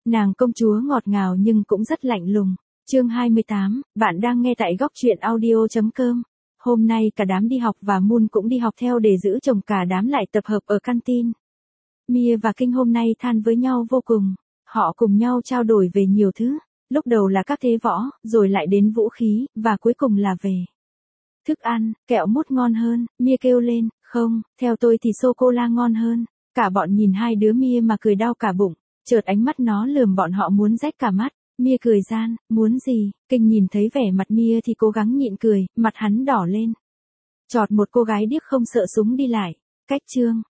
Nàng công chúa ngọt ngào nhưng cũng rất lạnh lùng. Chương 28, bạn đang nghe tại góc truyện audio.com. Hôm nay cả đám đi học và Moon cũng đi học theo để giữ chồng, cả đám lại tập hợp ở canteen. Mia và Kinh hôm nay than với nhau vô cùng. Họ cùng nhau trao đổi về nhiều thứ. Lúc đầu là các thế võ, rồi lại đến vũ khí, và cuối cùng là về thức ăn. Kẹo mút ngon hơn, Mia kêu lên. Không, theo tôi thì sô-cô-la ngon hơn. Cả bọn nhìn hai đứa Mia mà cười đau cả bụng. Chợt ánh mắt nó lườm bọn họ muốn rách cả mắt. Mia cười gian, muốn gì? Kinh nhìn thấy vẻ mặt Mia thì cố gắng nhịn cười, mặt hắn đỏ lên. Chọt một cô gái điếc không sợ súng đi lại. Cách chương,